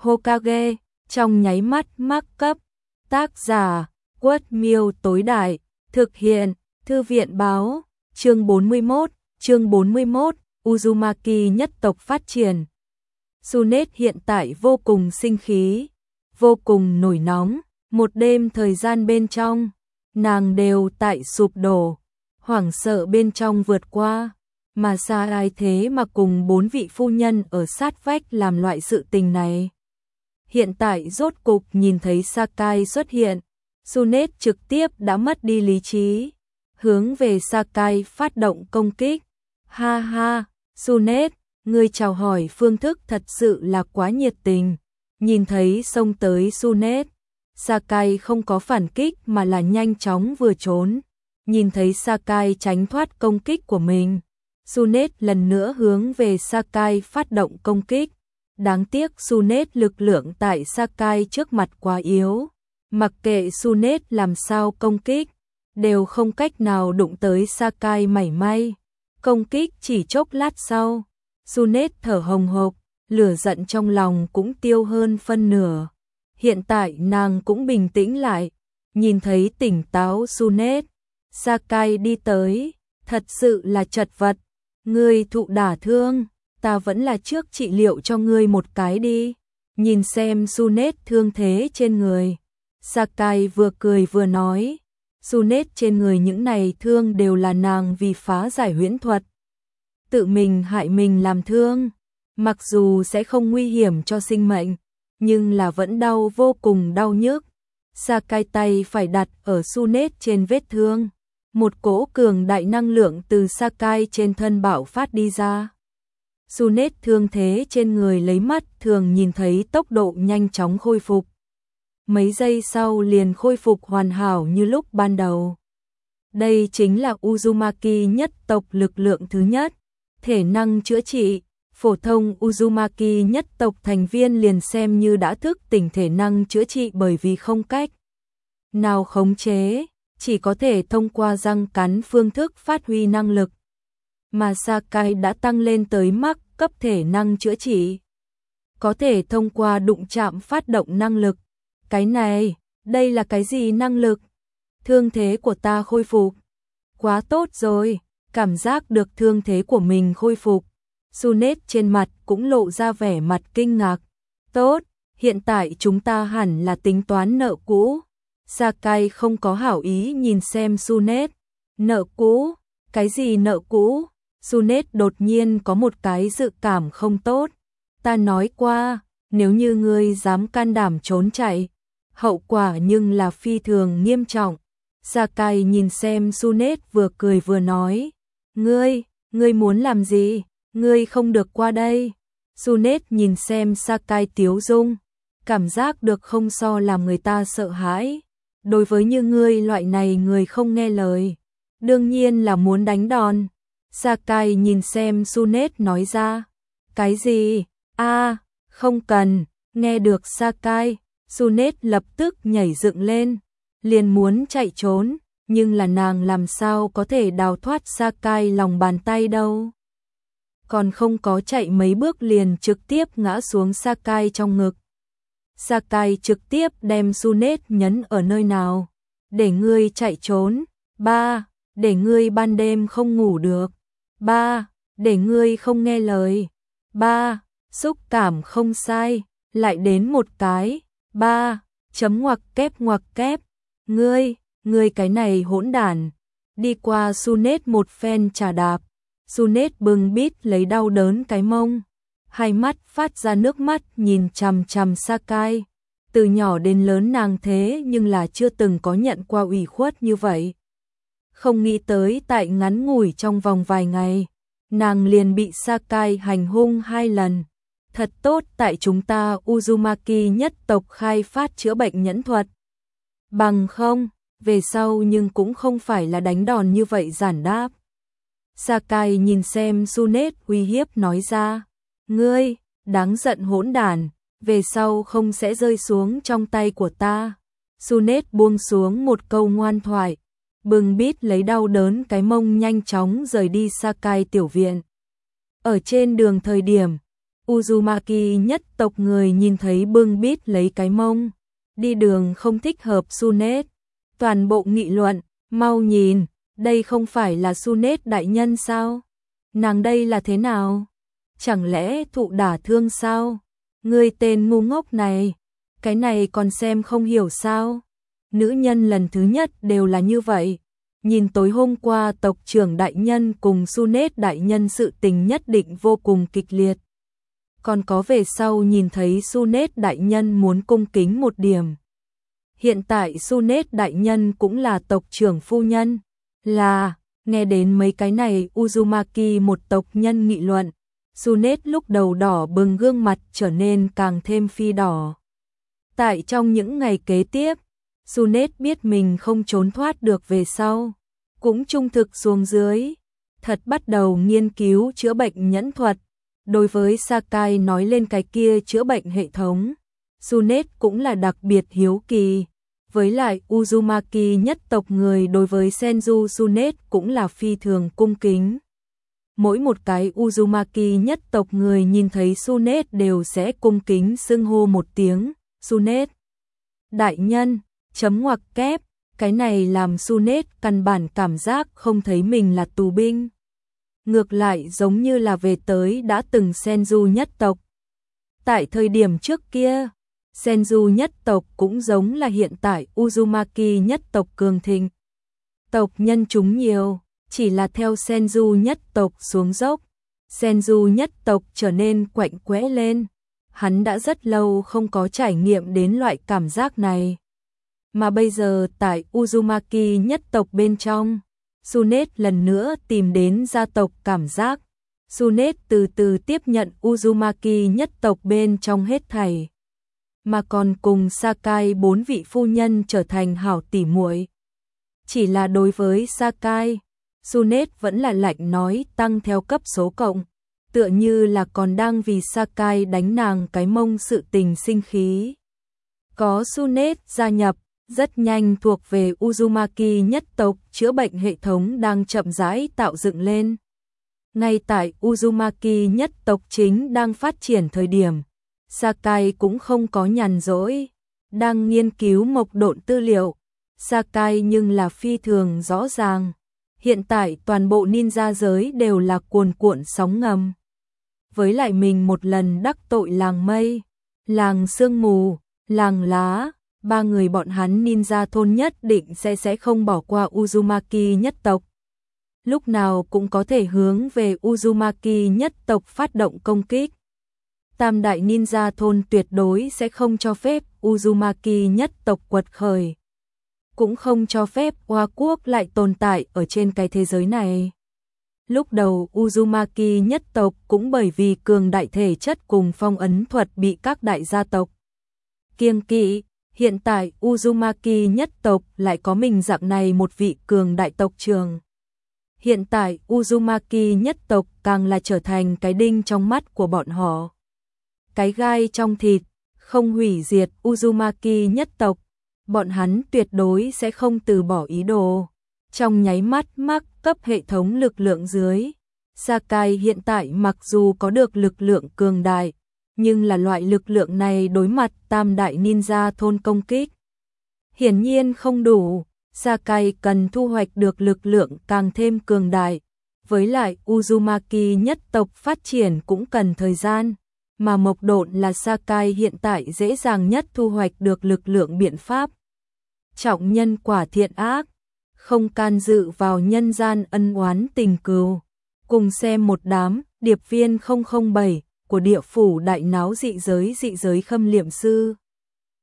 Hokage, trong nháy mắt mắc cấp. Tác giả, Quất Miêu tối đại, thực hiện, Thư viện báo, chương 41, Uzumaki nhất tộc phát triển. Tsunade hiện tại vô cùng sinh khí, vô cùng nổi nóng, một đêm thời gian bên trong, nàng đều tại sụp đổ, hoảng sợ bên trong vượt qua, mà xa ai thế mà cùng 4 vị phu nhân ở sát vách làm loại sự tình này. Hiện tại rốt cục nhìn thấy Sakai xuất hiện, Tsunade trực tiếp đã mất đi lý trí, hướng về Sakai phát động công kích. Ha ha, Tsunade, ngươi chào hỏi phương thức thật sự là quá nhiệt tình. Nhìn thấy xông tới Tsunade, Sakai không có phản kích mà là nhanh chóng vừa trốn. Nhìn thấy Sakai tránh thoát công kích của mình, Tsunade lần nữa hướng về Sakai phát động công kích. Đáng tiếc Tsunade lực lượng tại Sakai trước mặt quá yếu, mặc kệ Tsunade làm sao công kích, đều không cách nào đụng tới Sakai mảy may. Công kích chỉ chốc lát sau, Tsunade thở hồng hộc, lửa giận trong lòng cũng tiêu hơn phân nửa. Hiện tại nàng cũng bình tĩnh lại, nhìn thấy tỉnh táo Tsunade, Sakai đi tới, thật sự là chật vật, ngươi thụ đả thương, ta vẫn là trước trị liệu cho ngươi một cái đi. Nhìn xem Tsunade thương thế trên người, Sakai vừa cười vừa nói, Tsunade trên người những này thương đều là nàng vì phá giải huyễn thuật, tự mình hại mình làm thương, mặc dù sẽ không nguy hiểm cho sinh mệnh, nhưng là vẫn đau vô cùng đau nhức. Sakai tay phải đặt ở Tsunade trên vết thương, một cỗ cường đại năng lượng từ Sakai trên thân bạo phát đi ra. Tsunade thương thế trên người lấy mắt thường nhìn thấy tốc độ nhanh chóng khôi phục. Mấy giây sau liền khôi phục hoàn hảo như lúc ban đầu. Đây chính là Uzumaki nhất tộc lực lượng thứ nhất, thể năng chữa trị. Phổ thông Uzumaki nhất tộc thành viên liền xem như đã thức tỉnh thể năng chữa trị bởi vì không cách nào khống chế, chỉ có thể thông qua răng cắn phương thức phát huy năng lực. Mà Sakai đã tăng lên tới mắc cấp thể năng chữa trị, có thể thông qua đụng chạm phát động năng lực. Cái này, đây là cái gì năng lực? Thương thế của ta khôi phục. Quá tốt rồi, cảm giác được thương thế của mình khôi phục. Tsunade trên mặt cũng lộ ra vẻ mặt kinh ngạc. Tốt, hiện tại chúng ta hẳn là tính toán nợ cũ. Sakai không có hảo ý nhìn xem Tsunade. Nợ cũ? Cái gì nợ cũ? Tsunade đột nhiên có một cái dự cảm không tốt. Ta nói qua, nếu như ngươi dám can đảm trốn chạy, hậu quả nhưng là phi thường nghiêm trọng. Sakai nhìn xem Tsunade vừa cười vừa nói. Ngươi muốn làm gì? Ngươi không được qua đây. Tsunade nhìn xem Sakai tiếu dung, cảm giác được không so làm người ta sợ hãi. Đối với như ngươi loại này người không nghe lời, đương nhiên là muốn đánh đòn. Sakai nhìn xem Tsunade nói ra. Cái gì? Không cần. Nghe được Sakai, Tsunade lập tức nhảy dựng lên, liền muốn chạy trốn, nhưng là nàng làm sao có thể đào thoát Sakai lòng bàn tay đâu. Còn không có chạy mấy bước liền trực tiếp ngã xuống Sakai trong ngực. Sakai trực tiếp đem Tsunade nhấn ở nơi nào? Để ngươi chạy trốn. 3. Để ngươi ban đêm không ngủ được. 3. Để ngươi không nghe lời. 3. Xúc cảm không sai. Lại đến một cái. 3. Chấm ngoặc kép. Ngươi cái này hỗn đản. Đi qua Tsunade một phen trà đạp. Tsunade bưng bít lấy đau đớn cái mông, hai mắt phát ra nước mắt nhìn chằm chằm Sakai. Từ nhỏ đến lớn nàng thế nhưng là chưa từng có nhận qua ủy khuất như vậy. Không nghĩ tới tại ngắn ngủi trong vòng vài ngày, nàng liền bị Sakai hành hung 2 lần. Thật tốt tại chúng ta Uzumaki nhất tộc khai phát chữa bệnh nhẫn thuật. Bằng không, về sau nhưng cũng không phải là đánh đòn như vậy giản đáp. Sakai nhìn xem Tsunade uy hiếp nói ra. Ngươi, đáng giận hỗn đản, về sau không sẽ rơi xuống trong tay của ta. Tsunade buông xuống một câu ngoan thoại, bưng bít lấy đau đớn cái mông nhanh chóng rời đi Sakai tiểu viện. Ở trên đường thời điểm, Uzumaki nhất tộc người nhìn thấy bưng bít lấy cái mông. Đi đường không thích hợp Sunet. Toàn bộ nghị luận, mau nhìn, đây không phải là Sunet đại nhân sao? Nàng đây là thế nào? Chẳng lẽ thụ đả thương sao? Ngươi tên ngu ngốc này, cái này còn xem không hiểu sao? Nữ nhân lần thứ nhất đều là như vậy. Nhìn tối hôm qua tộc trưởng đại nhân cùng Sunet đại nhân sự tình nhất định vô cùng kịch liệt. Còn có về sau nhìn thấy Sunet đại nhân muốn cung kính một điểm. Hiện tại Sunet đại nhân cũng là tộc trưởng phu nhân. Nghe đến mấy cái này Uzumaki một tộc nhân nghị luận. Sunet lúc đầu đỏ bừng gương mặt trở nên càng thêm phi đỏ. Tại trong những ngày kế tiếp, Sunet biết mình không trốn thoát được về sau. Cũng trung thực xuống dưới. Thật bắt đầu nghiên cứu chữa bệnh nhẫn thuật. Đối với Sakai nói lên cái kia chữa bệnh hệ thống, Sunet cũng là đặc biệt hiếu kỳ. Với lại Uzumaki nhất tộc người đối với Senju Sunet cũng là phi thường cung kính. Mỗi một cái Uzumaki nhất tộc người nhìn thấy Sunet đều sẽ cung kính xưng hô một tiếng, Sunet. Đại nhân, chấm ngoặc kép, cái này làm Sunet căn bản cảm giác không thấy mình là tù binh. Ngược lại giống như là về tới đã từng Senju nhất tộc. Tại thời điểm trước kia, Senju nhất tộc cũng giống là hiện tại Uzumaki nhất tộc cường thịnh. Tộc nhân chúng nhiều, chỉ là theo Senju nhất tộc xuống dốc. Senju nhất tộc trở nên quạnh quẽ lên. Hắn đã rất lâu không có trải nghiệm đến loại cảm giác này. Mà bây giờ tại Uzumaki nhất tộc bên trong, Sunet lần nữa tìm đến gia tộc cảm giác. Sunet từ từ tiếp nhận Uzumaki nhất tộc bên trong hết thảy. Mà còn cùng Sakai 4 vị phu nhân trở thành hảo tỉ muội. Chỉ là đối với Sakai, Sunet vẫn là lạnh nói tăng theo cấp số cộng. Tựa như là còn đang vì Sakai đánh nàng cái mông sự tình sinh khí. Có Sunet gia nhập, rất nhanh thuộc về Uzumaki nhất tộc chữa bệnh hệ thống đang chậm rãi tạo dựng lên. Ngay tại Uzumaki nhất tộc chính đang phát triển thời điểm, Sakai cũng không có nhàn rỗi, đang nghiên cứu mộc độn tư liệu. Sakai nhưng là phi thường rõ ràng. Hiện tại toàn bộ ninja giới đều là cuồn cuộn sóng ngầm. Với lại mình một lần đắc tội làng mây, làng sương mù, làng lá, ba người bọn hắn ninja thôn nhất định sẽ không bỏ qua Uzumaki nhất tộc. Lúc nào cũng có thể hướng về Uzumaki nhất tộc phát động công kích. Tam đại ninja thôn tuyệt đối sẽ không cho phép Uzumaki nhất tộc quật khởi. Cũng không cho phép Hoa Quốc lại tồn tại ở trên cái thế giới này. Lúc đầu Uzumaki nhất tộc cũng bởi vì cường đại thể chất cùng phong ấn thuật bị các đại gia tộc kiêng kỵ. Hiện tại Uzumaki nhất tộc lại có mình dạng này một vị cường đại tộc trưởng. Hiện tại Uzumaki nhất tộc càng là trở thành cái đinh trong mắt của bọn họ. Cái gai trong thịt, không hủy diệt Uzumaki nhất tộc, bọn hắn tuyệt đối sẽ không từ bỏ ý đồ. Trong nháy mắt mắc cấp hệ thống lực lượng dưới, Sakai hiện tại mặc dù có được lực lượng cường đại, nhưng là loại lực lượng này đối mặt tam đại ninja thôn công kích. Hiển nhiên không đủ, Sakai cần thu hoạch được lực lượng càng thêm cường đại. Với lại Uzumaki nhất tộc phát triển cũng cần thời gian, mà mộc độn là Sakai hiện tại dễ dàng nhất thu hoạch được lực lượng biện pháp. Trọng nhân quả thiện ác, không can dự vào nhân gian ân oán tình cừu. Cùng xem một đám điệp viên 007 của địa phủ đại náo dị giới khâm liệm sư.